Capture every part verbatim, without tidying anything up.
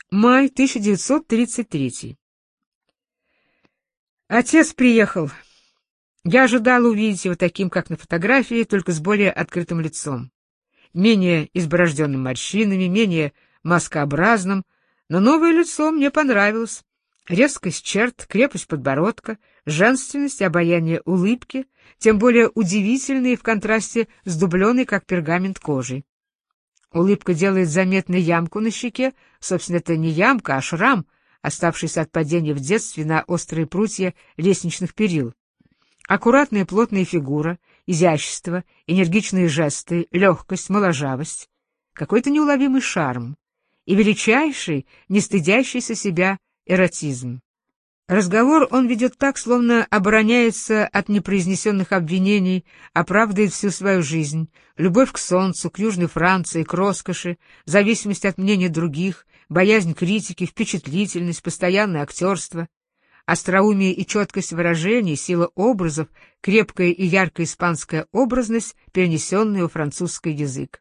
Май тысяча девятьсот тридцать третий. Отец приехал. Я ожидала увидеть его таким, как на фотографии, только с более открытым лицом. Менее изборожденным морщинами, менее маскообразным, но новое лицо мне понравилось. Резкость черт, крепость подбородка, женственность, обаяние улыбки, тем более удивительные в контрасте с дубленой, как пергамент, кожей. Улыбка делает заметной ямку на щеке, собственно, это не ямка, а шрам, оставшийся от падения в детстве на острые прутья лестничных перил. Аккуратная плотная фигура, изящество, энергичные жесты, легкость, моложавость, какой-то неуловимый шарм и величайший, не стыдящийся себя эротизм. Разговор он ведет так, словно обороняется от непроизнесенных обвинений, оправдывает всю свою жизнь, любовь к солнцу, к Южной Франции, к роскоши, зависимость от мнения других, боязнь критики, впечатлительность, постоянное актерство, остроумие и четкость выражений, сила образов, крепкая и яркая испанская образность, перенесенная во французский язык.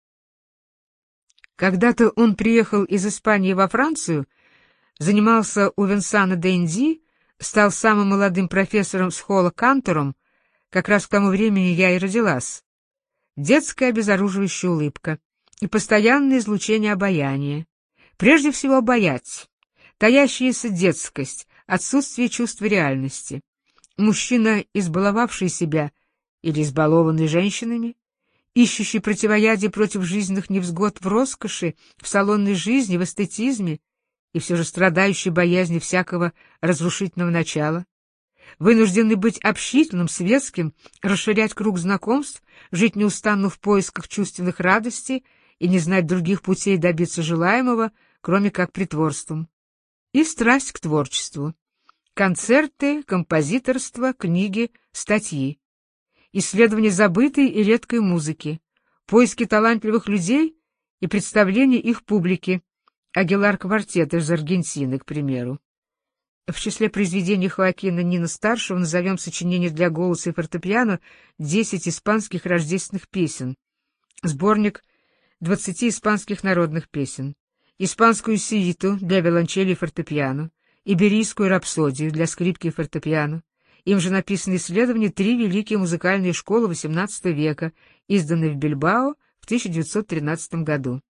Когда-то он приехал из Испании во Францию, занимался у Винсана де Инди, стал самым молодым профессором с Холла Кантором, как раз к тому времени я и родилась. Детская обезоруживающая улыбка и постоянное излучение обаяния. Прежде всего обаять, таящаяся детскость, отсутствие чувства реальности. Мужчина, избаловавший себя или избалованный женщинами, ищущий противоядие против жизненных невзгод в роскоши, в салонной жизни, в эстетизме, и все же страдающий боязнью всякого разрушительного начала, вынужденный быть общительным, светским, расширять круг знакомств, жить неустанно в поисках чувственных радостей и не знать других путей добиться желаемого, кроме как притворством. И страсть к творчеству. Концерты, композиторство, книги, статьи. Исследование забытой и редкой музыки, поиски талантливых людей и представление их публике. Агилар-квартет из Аргентины, к примеру. В числе произведений Хоакина Нино-старшего назовем сочинение для голоса и фортепиано «Десять испанских рождественных песен», сборник двадцати испанских народных песен, испанскую сюиту для виолончели и фортепиано, иберийскую рапсодию для скрипки и фортепиано. Им же написаны исследования «Три великие музыкальные школы восемнадцатого века», изданные в Бильбао в тысяча девятьсот тринадцатом году.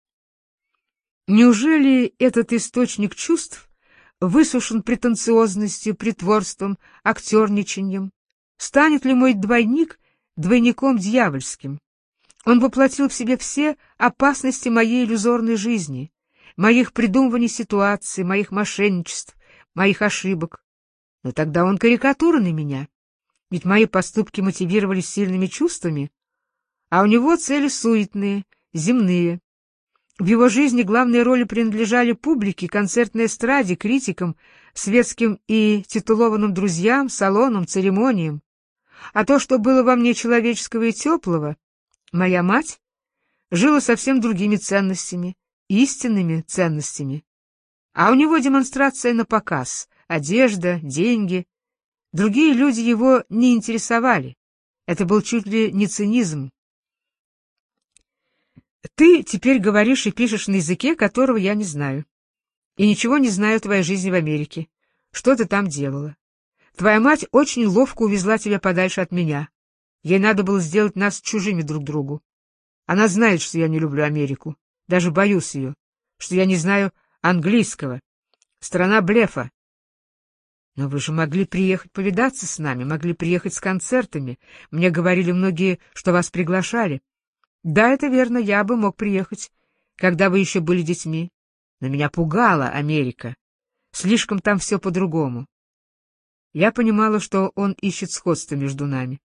Неужели этот источник чувств высушен претенциозностью, притворством, актерничаньем? Станет ли мой двойник двойником дьявольским? Он воплотил в себе все опасности моей иллюзорной жизни, моих придумываний ситуаций, моих мошенничеств, моих ошибок. Но тогда он карикатура на меня, ведь мои поступки мотивировались сильными чувствами, а у него цели суетные, земные. В его жизни главные роли принадлежали публике, концертной эстраде, критикам, светским и титулованным друзьям, салонам, церемониям. А то, что было во мне человеческого и теплого, моя мать, жила совсем другими ценностями, истинными ценностями. А у него демонстрация на показ, одежда, деньги. Другие люди его не интересовали. Это был чуть ли не цинизм. Ты теперь говоришь и пишешь на языке, которого я не знаю. И ничего не знаю о твоей жизни в Америке. Что ты там делала? Твоя мать очень ловко увезла тебя подальше от меня. Ей надо было сделать нас чужими друг другу. Она знает, что я не люблю Америку. Даже боюсь ее. Что я не знаю английского. Страна блефа. Но вы же могли приехать повидаться с нами, могли приехать с концертами. Мне говорили многие, что вас приглашали. Да, это верно, я бы мог приехать, когда вы еще были детьми. Но меня пугала Америка. Слишком там все по-другому. Я понимала, что он ищет сходство между нами.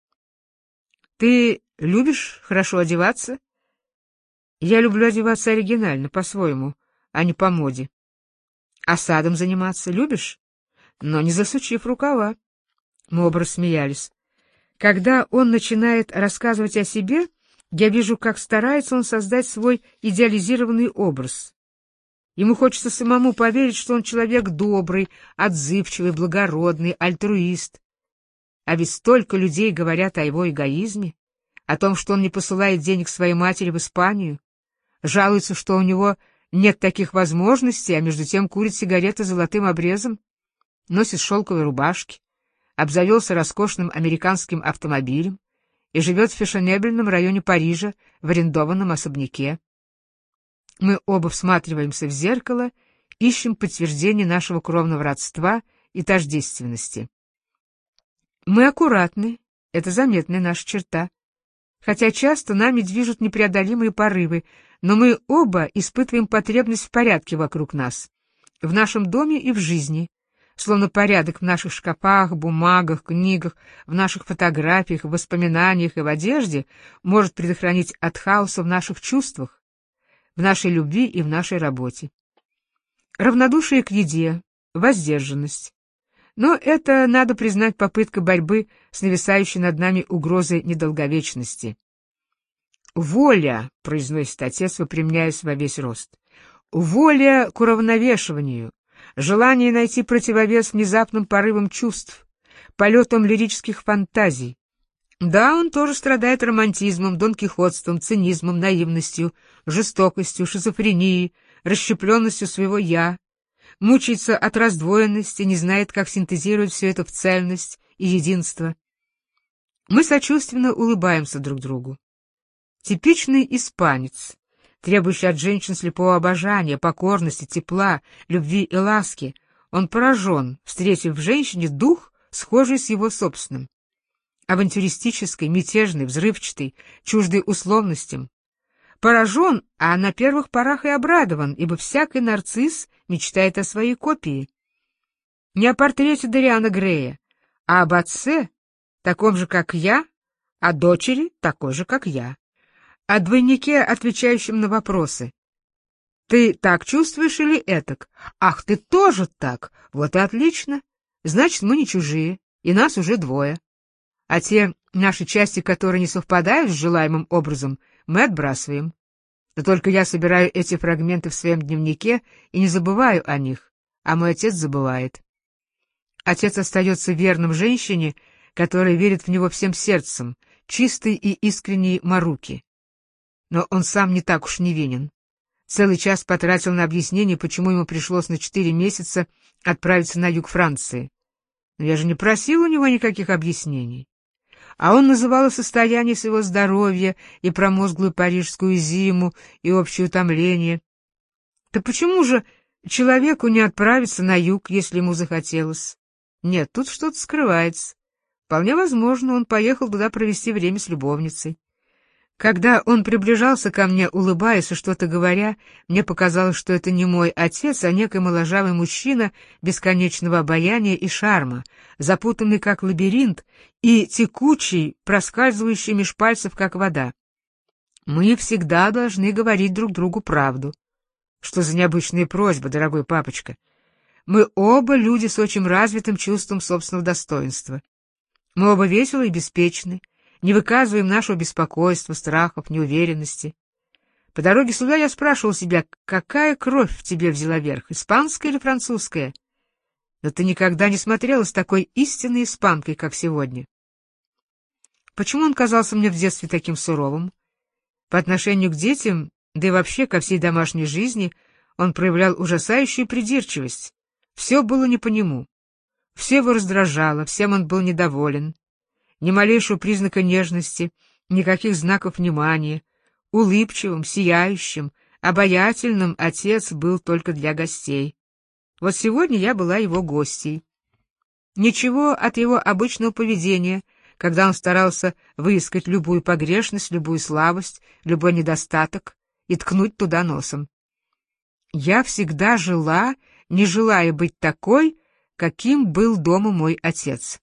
Ты любишь хорошо одеваться? Я люблю одеваться оригинально, по-своему, а не по моде. А садом заниматься любишь? Но не засучив рукава. Мы оба рассмеялись. Когда он начинает рассказывать о себе, я вижу, как старается он создать свой идеализированный образ. Ему хочется самому поверить, что он человек добрый, отзывчивый, благородный, альтруист. А ведь столько людей говорят о его эгоизме, о том, что он не посылает денег своей матери в Испанию, жалуются, что у него нет таких возможностей, а между тем курит сигареты с золотым обрезом, носит шелковые рубашки, обзавелся роскошным американским автомобилем и живет в фешенебельном районе Парижа в арендованном особняке. Мы оба всматриваемся в зеркало, ищем подтверждение нашего кровного родства и тождественности. Мы аккуратны, это заметная наша черта. Хотя часто нами движут непреодолимые порывы, но мы оба испытываем потребность в порядке вокруг нас, в нашем доме и в жизни, словно порядок в наших шкафах, бумагах, книгах, в наших фотографиях, в воспоминаниях и в одежде может предохранить от хаоса в наших чувствах, в нашей любви и в нашей работе. Равнодушие к еде, воздержанность. Но это, надо признать, попытка борьбы с нависающей над нами угрозой недолговечности. «Воля», — произносит отец, выпрямляясь во весь рост, — «воля к уравновешиванию, желание найти противовес внезапным порывам чувств, полетам лирических фантазий. Да, он тоже страдает романтизмом, донкихотством, цинизмом, наивностью, жестокостью, шизофренией, расщепленностью своего «я», мучается от раздвоенности, не знает, как синтезировать все это в цельность и единство. Мы сочувственно улыбаемся друг другу. Типичный испанец, требующий от женщин слепого обожания, покорности, тепла, любви и ласки, он поражен, встретив в женщине дух, схожий с его собственным. Авантюристический, мятежный, взрывчатый, чуждый условностям. Поражен, а на первых порах и обрадован, ибо всякий нарцисс мечтает о своей копии. Не о портрете Дориана Грея, а об отце, таком же, как я, о дочери, такой же, как я. О двойнике, отвечающем на вопросы. Ты так чувствуешь или этак? Ах, ты тоже так? Вот и отлично. Значит, мы не чужие, и нас уже двое. А те наши части, которые не совпадают с желаемым образом, мы отбрасываем. Но только я собираю эти фрагменты в своем дневнике и не забываю о них, а мой отец забывает. Отец остается верным женщине, которая верит в него всем сердцем, чистой и искренней Маруки. Но он сам не так уж невинен. Целый час потратил на объяснение, почему ему пришлось на четыре месяца отправиться на юг Франции. Но я же не просил у него никаких объяснений. А он называл состояние своего здоровья и промозглую парижскую зиму, и общее утомление. Да почему же человеку не отправиться на юг, если ему захотелось? Нет, тут что-то скрывается. Вполне возможно, он поехал туда провести время с любовницей. Когда он приближался ко мне, улыбаясь и что-то говоря, мне показалось, что это не мой отец, а некий моложавый мужчина бесконечного обаяния и шарма, запутанный как лабиринт и текучий, проскальзывающий меж пальцев как вода. Мы всегда должны говорить друг другу правду. Что за необычная просьба, дорогой папочка? Мы оба люди с очень развитым чувством собственного достоинства. Мы оба веселы и беспечны, не выказываем нашего беспокойства, страхов, неуверенности. По дороге сюда я спрашивал себя, какая кровь в тебе взяла верх, испанская или французская? Но ты никогда не смотрела с такой истинной испанкой, как сегодня. Почему он казался мне в детстве таким суровым? По отношению к детям, да и вообще ко всей домашней жизни, он проявлял ужасающую придирчивость. Все было не по нему. Все его раздражало, всем он был недоволен. Ни малейшего признака нежности, никаких знаков внимания. Улыбчивым, сияющим, обаятельным отец был только для гостей. Вот сегодня я была его гостьей. Ничего от его обычного поведения, когда он старался выискать любую погрешность, любую слабость, любой недостаток и ткнуть туда носом. Я всегда жила, не желая быть такой, каким был дома мой отец.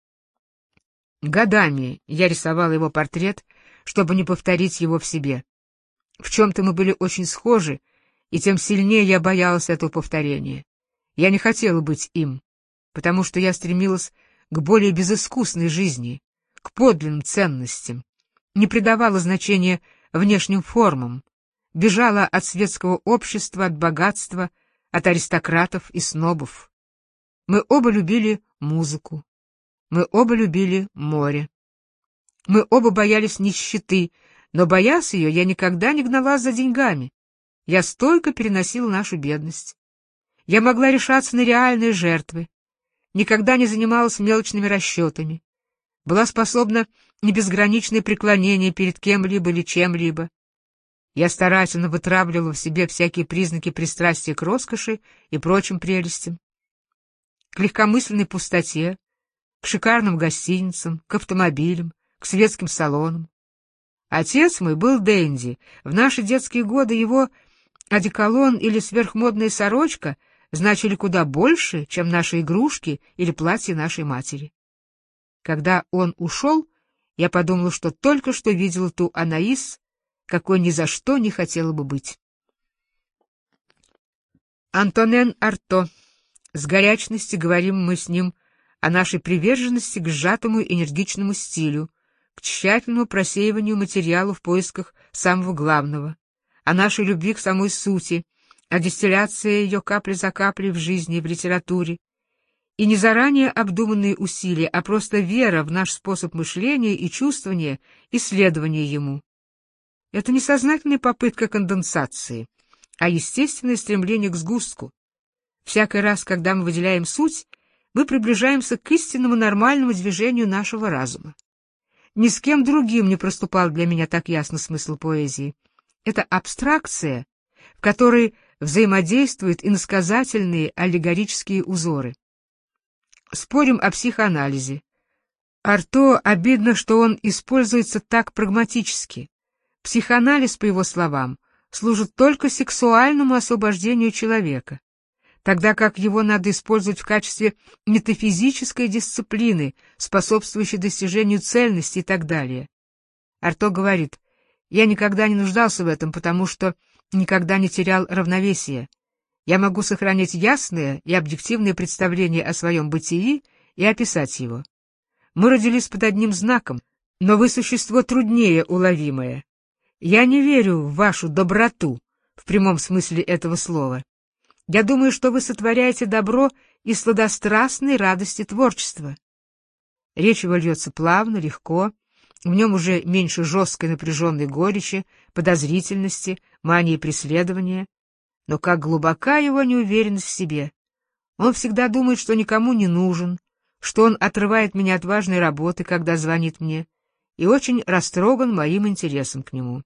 Годами я рисовала его портрет, чтобы не повторить его в себе. В чем-то мы были очень схожи, и тем сильнее я боялась этого повторения. Я не хотела быть им, потому что я стремилась к более безыскусной жизни, к подлинным ценностям, не придавала значения внешним формам, бежала от светского общества, от богатства, от аристократов и снобов. Мы оба любили музыку. Мы оба любили море. Мы оба боялись нищеты, но, боясь ее, я никогда не гналась за деньгами. Я стойко переносила нашу бедность. Я могла решаться на реальные жертвы, никогда не занималась мелочными расчетами, была способна на безграничное преклонение перед кем-либо или чем-либо. Я старательно вытравливала в себе всякие признаки пристрастия к роскоши и прочим прелестям, к легкомысленной пустоте, к шикарным гостиницам, к автомобилям, к светским салонам. Отец мой был денди. В наши детские годы его одеколон или сверхмодная сорочка значили куда больше, чем наши игрушки или платье нашей матери. Когда он ушел, я подумала, что только что видела ту Анаис, какой ни за что не хотела бы быть. Антонен Арто. С горячности говорим мы с ним о нашей приверженности к сжатому энергичному стилю, к тщательному просеиванию материала в поисках самого главного, о нашей любви к самой сути, о дистилляции ее капли за каплей в жизни и в литературе, и не заранее обдуманные усилия, а просто вера в наш способ мышления и чувствования, исследования ему. Это не сознательная попытка конденсации, а естественное стремление к сгустку. Всякий раз, когда мы выделяем суть, мы приближаемся к истинному нормальному движению нашего разума. Ни с кем другим не проступал для меня так ясно смысл поэзии. Это абстракция, в которой взаимодействуют иносказательные аллегорические узоры. Спорим о психоанализе. Арто обидно, что он используется так прагматически. Психоанализ, по его словам, служит только сексуальному освобождению человека, тогда как его надо использовать в качестве метафизической дисциплины, способствующей достижению цельности и так далее. Арто говорит: «Я никогда не нуждался в этом, потому что никогда не терял равновесия. Я могу сохранять ясное и объективное представление о своем бытии и описать его. Мы родились под одним знаком, но вы существо труднее уловимое. Я не верю в вашу доброту в прямом смысле этого слова. Я думаю, что вы сотворяете добро из сладострастной радости творчества». Речь его льется плавно, легко, в нем уже меньше жесткой напряженной горечи, подозрительности, мании преследования. Но как глубока его неуверенность в себе. Он всегда думает, что никому не нужен, что он отрывает меня от важной работы, когда звонит мне, и очень растроган моим интересом к нему.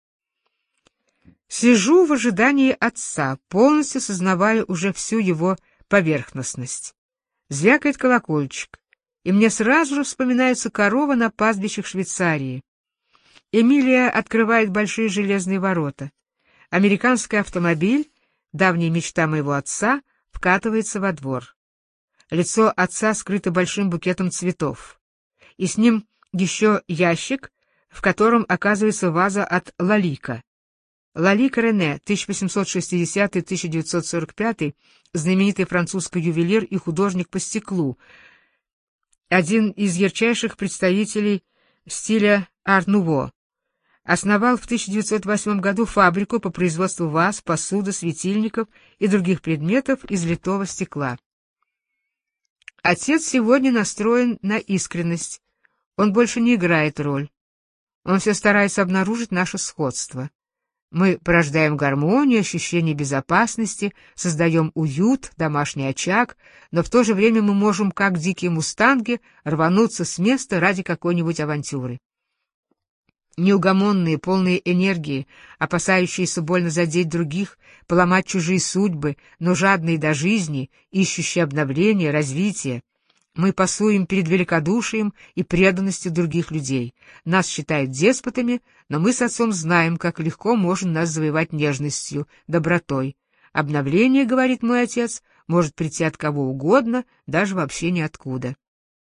Сижу в ожидании отца, полностью сознавая уже всю его поверхностность. Звякает колокольчик, и мне сразу же вспоминается корова на пастбищах Швейцарии. Эмилия открывает большие железные ворота. Американский автомобиль, давняя мечта моего отца, вкатывается во двор. Лицо отца скрыто большим букетом цветов, и с ним еще ящик, в котором оказывается ваза от Лалика. Лалик Рене, тысяча восемьсот шестидесятый — тысяча девятьсот сорок пятый, знаменитый французский ювелир и художник по стеклу, один из ярчайших представителей стиля ар-нуво. Основал в тысяча девятьсот восьмом году фабрику по производству ваз, посуды, светильников и других предметов из литого стекла. Отец сегодня настроен на искренность. Он больше не играет роль. Он все старается обнаружить наше сходство. Мы порождаем гармонию, ощущение безопасности, создаем уют, домашний очаг, но в то же время мы можем, как дикие мустанги, рвануться с места ради какой-нибудь авантюры. Неугомонные, полные энергии, опасающиеся больно задеть других, поломать чужие судьбы, но жадные до жизни, ищущие обновления, развития. Мы пасуем перед великодушием и преданностью других людей. Нас считают деспотами, но мы с отцом знаем, как легко можно нас завоевать нежностью, добротой. Обновление, говорит мой отец, может прийти от кого угодно, даже вообще ниоткуда.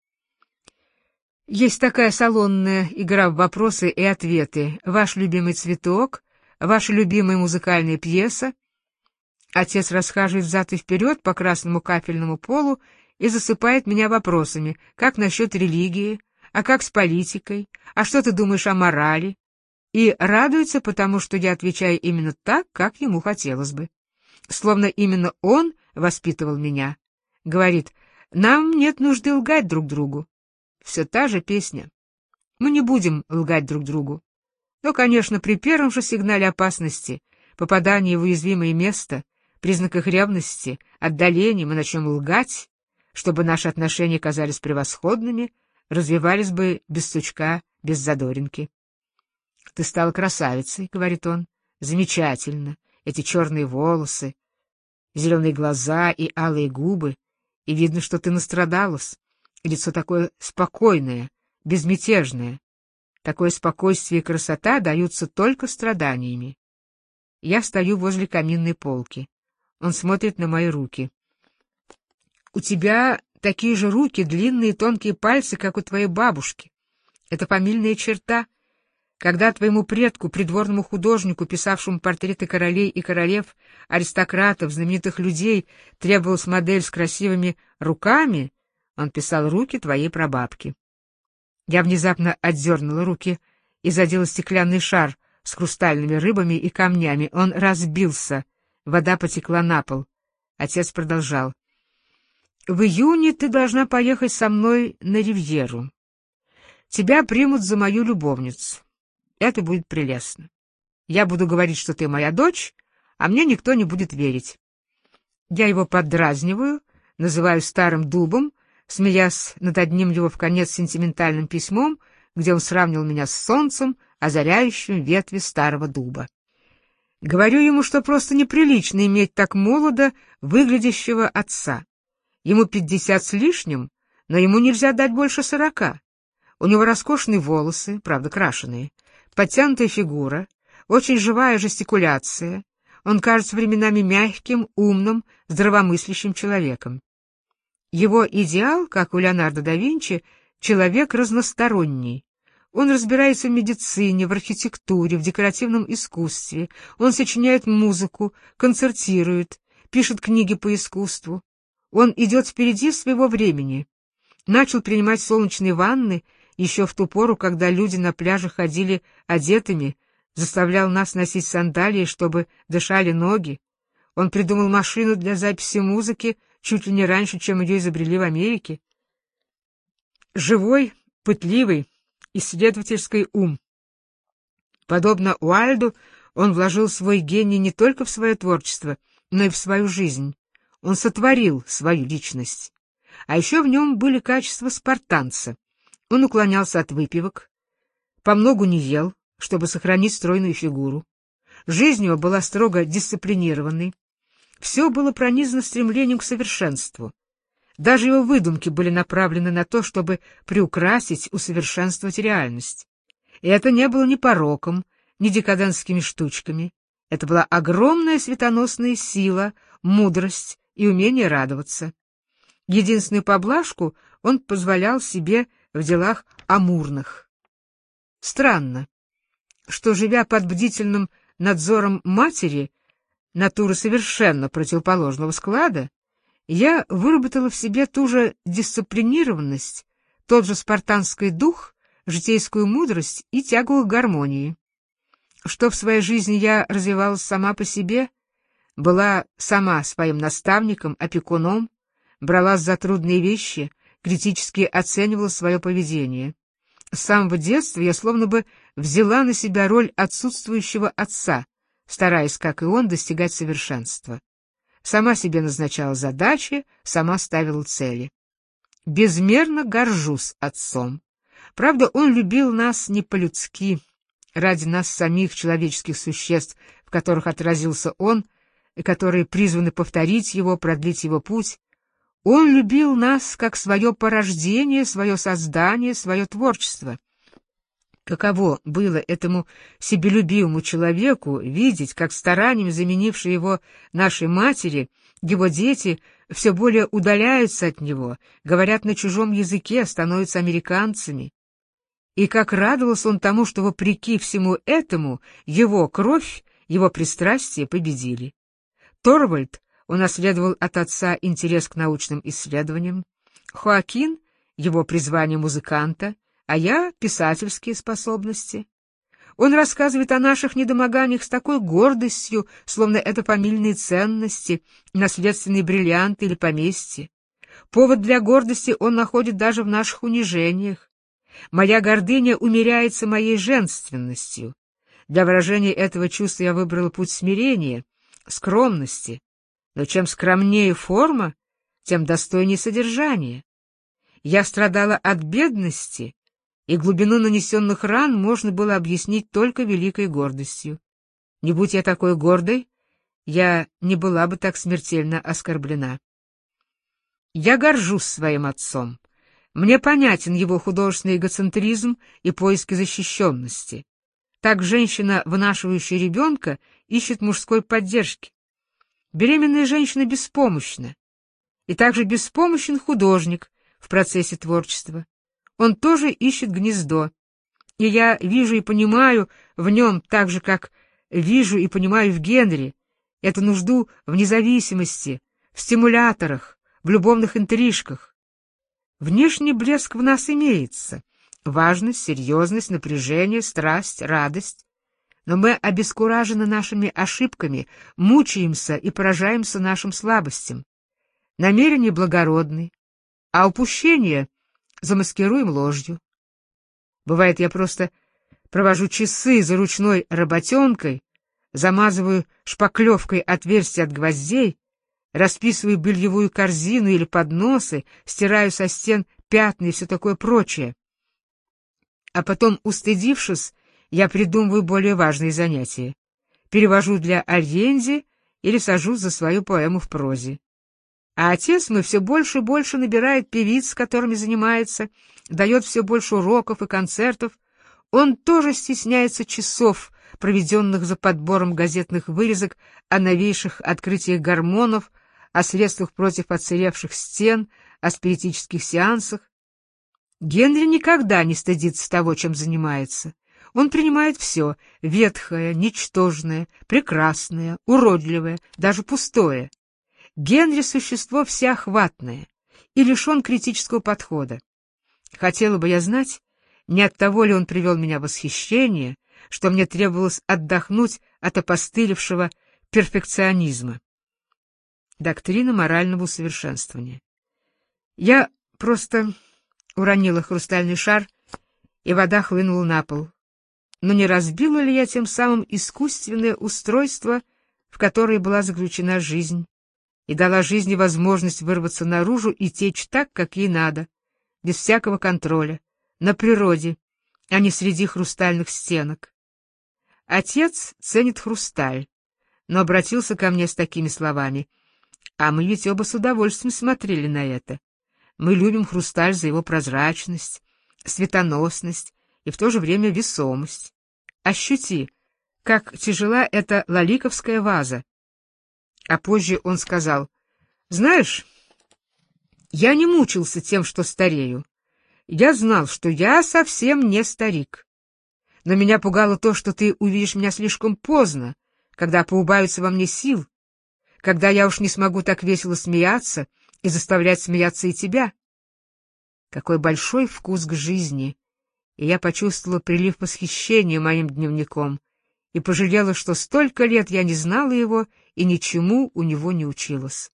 Есть такая салонная игра в вопросы и ответы. Ваш любимый цветок, ваша любимая музыкальная пьеса. Отец расхаживает взад и вперед по красному кафельному полу и засыпает меня вопросами: как насчет религии, а как с политикой, а что ты думаешь о морали? И радуется, потому что я отвечаю именно так, как ему хотелось бы. Словно именно он воспитывал меня. Говорит: нам нет нужды лгать друг другу. Все та же песня. Мы не будем лгать друг другу. Но, конечно, при первом же сигнале опасности, попадании в уязвимое место, признаках ревности, отдалении мы начнем лгать, чтобы наши отношения казались превосходными, развивались бы без стучка, без задоринки. — Ты стала красавицей, — говорит он. — Замечательно. Эти черные волосы, зеленые глаза и алые губы, и видно, что ты настрадалась. Лицо такое спокойное, безмятежное. Такое спокойствие и красота даются только страданиями. Я стою возле каминной полки. Он смотрит на мои руки. — У тебя такие же руки, длинные тонкие пальцы, как у твоей бабушки. Это фамильная черта. Когда твоему предку, придворному художнику, писавшему портреты королей и королев, аристократов, знаменитых людей, требовалась модель с красивыми руками, он писал руки твоей прабабки. Я внезапно отдернула руки и задела стеклянный шар с хрустальными рыбами и камнями. Он разбился, вода потекла на пол. Отец продолжал. В июне ты должна поехать со мной на Ривьеру. Тебя примут за мою любовницу. Это будет прелестно. Я буду говорить, что ты моя дочь, а мне никто не будет верить. Я его поддразниваю, называю старым дубом, смеясь над одним его вконец сентиментальным письмом, где он сравнил меня с солнцем, озаряющим ветви старого дуба. Говорю ему, что просто неприлично иметь так молодо выглядящего отца. Ему пятьдесят с лишним, но ему нельзя дать больше сорока. У него роскошные волосы, правда крашеные, подтянутая фигура, очень живая жестикуляция. Он кажется временами мягким, умным, здравомыслящим человеком. Его идеал, как у Леонардо да Винчи, человек разносторонний. Он разбирается в медицине, в архитектуре, в декоративном искусстве. Он сочиняет музыку, концертирует, пишет книги по искусству. Он идет впереди своего времени. Начал принимать солнечные ванны еще в ту пору, когда люди на пляже ходили одетыми, заставлял нас носить сандалии, чтобы дышали ноги. Он придумал машину для записи музыки чуть ли не раньше, чем ее изобрели в Америке. Живой, пытливый, исследовательский ум. Подобно Уайльду, он вложил свой гений не только в свое творчество, но и в свою жизнь. Он сотворил свою личность. А еще в нем были качества спартанца. Он уклонялся от выпивок, помногу не ел, чтобы сохранить стройную фигуру. Жизнь его была строго дисциплинированной. Все было пронизано стремлением к совершенству. Даже его выдумки были направлены на то, чтобы приукрасить, усовершенствовать реальность. И это не было ни пороком, ни декадентскими штучками. Это была огромная светоносная сила, мудрость и умение радоваться. Единственную поблажку он позволял себе в делах амурных. Странно, что, живя под бдительным надзором матери, натуры совершенно противоположного склада, я выработала в себе ту же дисциплинированность, тот же спартанский дух, житейскую мудрость и тягу к гармонии. Что в своей жизни я развивалась сама по себе, была сама своим наставником, опекуном, бралась за трудные вещи, критически оценивала свое поведение. С самого детства я словно бы взяла на себя роль отсутствующего отца, стараясь, как и он, достигать совершенства. Сама себе назначала задачи, сама ставила цели. Безмерно горжусь отцом. Правда, он любил нас не по-людски, ради нас самих, человеческих существ, в которых отразился он, и которые призваны повторить его, продлить его путь. Он любил нас как свое порождение, свое создание, свое творчество. Каково было этому себелюбивому человеку видеть, как стараниями заменившие его нашей матери, его дети все более удаляются от него, говорят на чужом языке, становятся американцами. И как радовался он тому, что, вопреки всему этому, его кровь, его пристрастия победили. Торвальд унаследовал от отца интерес к научным исследованиям, Хоакин — его призвание музыканта, а я — писательские способности. Он рассказывает о наших недомоганиях с такой гордостью, словно это фамильные ценности, наследственные бриллианты или поместье. Повод для гордости он находит даже в наших унижениях. Моя гордыня умеряется моей женственностью. Для выражения этого чувства я выбрала путь смирения, скромности. Но чем скромнее форма, тем достойнее содержание. Я страдала от бедности, и глубину нанесенных ран можно было объяснить только великой гордостью. Не будь я такой гордой, я не была бы так смертельно оскорблена. Я горжусь своим отцом. Мне понятен его художественный эгоцентризм и поиски защищенности. Так женщина, вынашивающая ребенка, ищет мужской поддержки. Беременная женщина беспомощна. И также беспомощен художник в процессе творчества. Он тоже ищет гнездо. И я вижу и понимаю в нем так же, как вижу и понимаю в Генри, эту нужду в независимости, в стимуляторах, в любовных интрижках. Внешний блеск в нас имеется. Важность, серьезность, напряжение, страсть, радость. Но мы обескуражены нашими ошибками, мучаемся и поражаемся нашим слабостям. Намерения благородны, а упущения замаскируем ложью. Бывает, я просто провожу часы за ручной работенкой, замазываю шпаклевкой отверстия от гвоздей, расписываю бельевую корзину или подносы, стираю со стен пятна и все такое прочее. А потом, устыдившись, я придумываю более важные занятия. Перевожу для Альенди или сажусь за свою поэму в прозе. А отец мой все больше и больше набирает певиц, с которыми занимается, дает все больше уроков и концертов. Он тоже стесняется часов, проведенных за подбором газетных вырезок о новейших открытиях гормонов, о средствах против отсыревших стен, о спиритических сеансах. Генри никогда не стыдится того, чем занимается. Он принимает все — ветхое, ничтожное, прекрасное, уродливое, даже пустое. Генри — существо всеохватное и лишен критического подхода. Хотела бы я знать, не от того ли он привел меня в восхищение, что мне требовалось отдохнуть от опостылевшего перфекционизма. Доктрина морального усовершенствования. Я просто уронила хрустальный шар, и вода хлынула на пол. Но не разбила ли я тем самым искусственное устройство, в которое была заключена жизнь, и дала жизни возможность вырваться наружу и течь так, как ей надо, без всякого контроля, на природе, а не среди хрустальных стенок? Отец ценит хрусталь, но обратился ко мне с такими словами: «А мы ведь оба с удовольствием смотрели на это. Мы любим хрусталь за его прозрачность, светоносность и в то же время весомость. Ощути, как тяжела эта лаликовская ваза». А позже он сказал: «Знаешь, я не мучился тем, что старею. Я знал, что я совсем не старик. Но меня пугало то, что ты увидишь меня слишком поздно, когда поубавится во мне сил, когда я уж не смогу так весело смеяться и заставлять смеяться и тебя». Какой большой вкус к жизни! И я почувствовала прилив восхищения моим дневником и пожалела, что столько лет я не знала его и ничему у него не училась.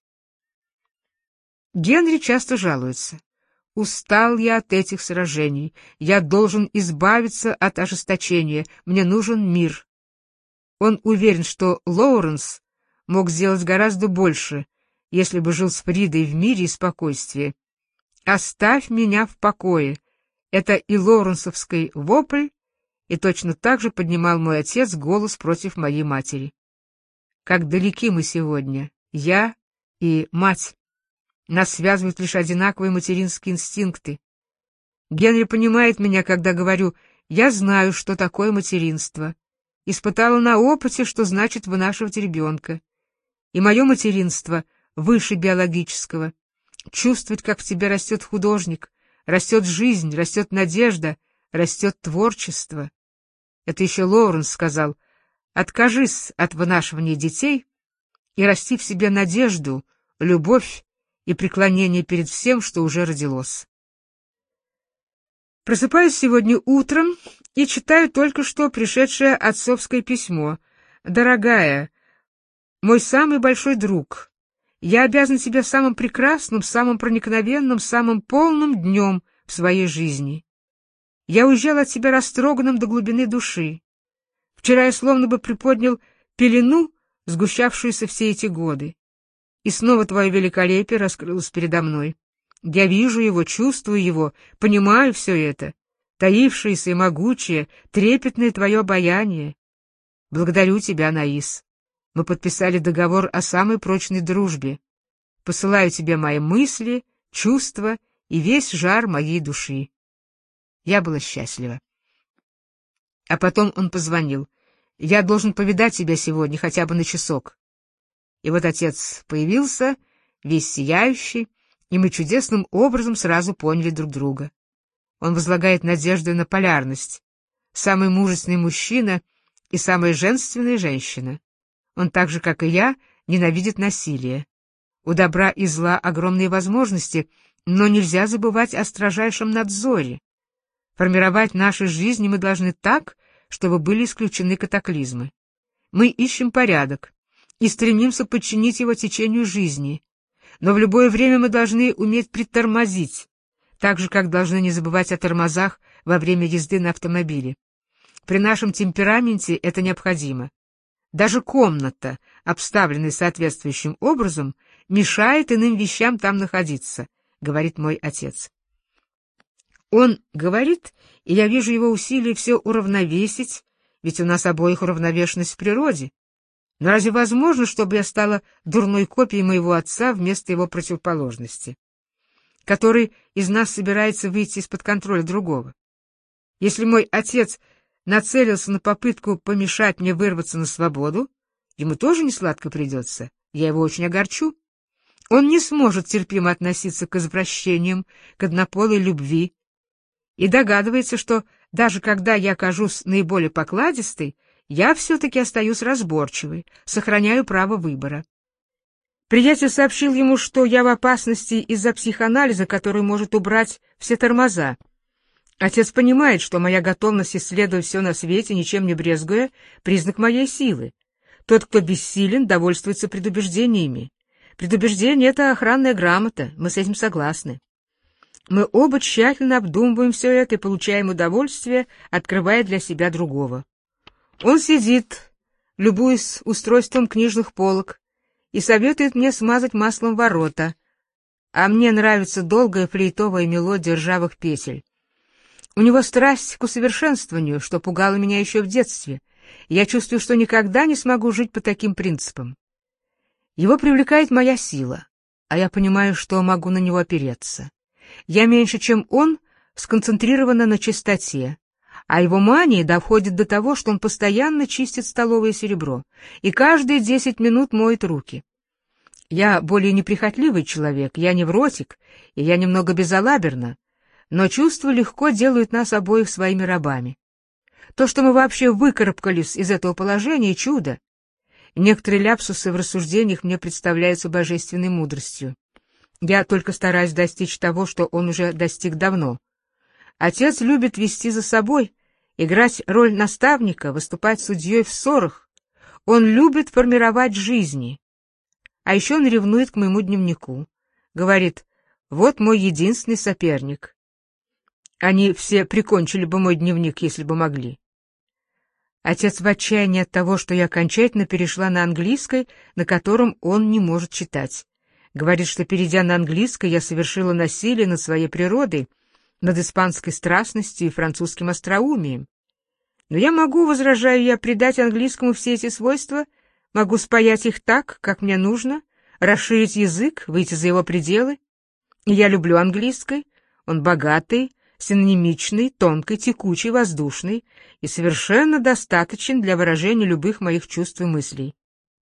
Генри часто жалуется: «Устал я от этих сражений, я должен избавиться от ожесточения, мне нужен мир». Он уверен, что Лоуренс мог сделать гораздо больше, если бы жил с Фридой в мире и спокойствии. «Оставь меня в покое» — это и лоуренсовский вопль, и точно так же поднимал мой отец голос против моей матери. Как далеки мы сегодня, я и мать. Нас связывают лишь одинаковые материнские инстинкты. Генри понимает меня, когда говорю: «Я знаю, что такое материнство. Испытала на опыте, что значит вынашивать ребенка. И мое материнство выше биологического. Чувствовать, как в тебе растет художник, растет жизнь, растет надежда, растет творчество». Это еще Лоуренс сказал: «Откажись от вынашивания детей и расти в себе надежду, любовь и преклонение перед всем, что уже родилось». Просыпаюсь сегодня утром и читаю только что пришедшее отцовское письмо. «Дорогая, мой самый большой друг, я обязан тебе самым прекрасным, самым проникновенным, самым полным днем в своей жизни. Я уезжал от тебя растроганным до глубины души. Вчера я словно бы приподнял пелену, сгущавшуюся все эти годы. И снова твое великолепие раскрылось передо мной. Я вижу его, чувствую его, понимаю все это, таившееся и могучее, трепетное твое обаяние. Благодарю тебя, Наис. Мы подписали договор о самой прочной дружбе. Посылаю тебе мои мысли, чувства и весь жар моей души. Я была счастлива. А потом он позвонил. Я должен повидать тебя сегодня хотя бы на часок. И вот отец появился, весь сияющий, и мы чудесным образом сразу поняли друг друга. Он возлагает надежду на полярность. Самый мужественный мужчина и самая женственная женщина. Он так же, как и я, ненавидит насилие. У добра и зла огромные возможности, но нельзя забывать о строжайшем надзоре. Формировать наши жизни мы должны так, чтобы были исключены катаклизмы. Мы ищем порядок и стремимся подчинить его течению жизни, но в любое время мы должны уметь притормозить, так же, как должны не забывать о тормозах во время езды на автомобиле. При нашем темпераменте это необходимо. Даже комната, обставленная соответствующим образом, мешает иным вещам там находиться, говорит мой отец. Он говорит, и я вижу его усилия все уравновесить, ведь у нас обоих уравновешенность в природе. Но разве возможно, чтобы я стала дурной копией моего отца вместо его противоположности? Который из нас собирается выйти из-под контроля другого? Если мой отец нацелился на попытку помешать мне вырваться на свободу, ему тоже несладко придется, я его очень огорчу. Он не сможет терпимо относиться к извращениям, к однополой любви, и догадывается, что даже когда я окажусь наиболее покладистой, я все-таки остаюсь разборчивой, сохраняю право выбора. Приятель сообщил ему, что я в опасности из-за психоанализа, который может убрать все тормоза. Отец понимает, что моя готовность исследовать все на свете, ничем не брезгуя, признак моей силы. Тот, кто бессилен, довольствуется предубеждениями. Предубеждение — это охранная грамота, мы с этим согласны. Мы оба тщательно обдумываем все это и получаем удовольствие, открывая для себя другого. Он сидит, любуясь устройством книжных полок, и советует мне смазать маслом ворота, а мне нравится долгая флейтовая мелодия ржавых петель. У него страсть к усовершенствованию, что пугало меня еще в детстве. Я чувствую, что никогда не смогу жить по таким принципам. Его привлекает моя сила, а я понимаю, что могу на него опереться. Я меньше, чем он, сконцентрирована на чистоте, а его мания доходит до того, что он постоянно чистит столовое серебро и каждые десять минут моет руки. Я более неприхотливый человек, я невротик, и я немного безалаберна, но чувства легко делают нас обоих своими рабами. То, что мы вообще выкарабкались из этого положения, — чудо. Некоторые ляпсусы в рассуждениях мне представляются божественной мудростью. Я только стараюсь достичь того, что он уже достиг давно. Отец любит вести за собой, играть роль наставника, выступать судьей в ссорах. Он любит формировать жизни. А еще он ревнует к моему дневнику. Говорит: вот мой единственный соперник. Они все прикончили бы мой дневник, если бы могли. Отец в отчаянии от того, что я окончательно перешла на английский, на котором он не может читать. Говорит, что, перейдя на английский, я совершила насилие над своей природой, над испанской страстностью и французским остроумием. Но я могу, возражаю я, придать английскому все эти свойства, могу спаять их так, как мне нужно, расширить язык, выйти за его пределы. И я люблю английский, он богатый, синонимичный, тонкий, текучий, воздушный и совершенно достаточен для выражения любых моих чувств и мыслей.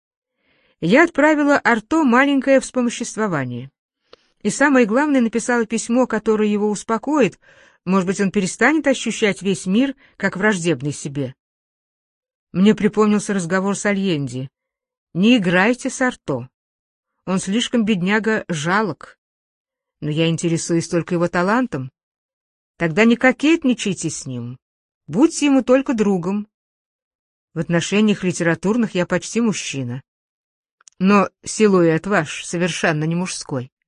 Я отправила Арто маленькое вспомоществование. И самое главное, написала письмо, которое его успокоит, может быть, он перестанет ощущать весь мир как враждебный себе. Мне припомнился разговор с Альенди. Не играйте с Арто. Он слишком, бедняга, жалок. Но я интересуюсь только его талантом. Тогда не кокетничайте с ним. Будьте ему только другом. В отношениях литературных я почти мужчина. Но силуэт ваш совершенно не мужской.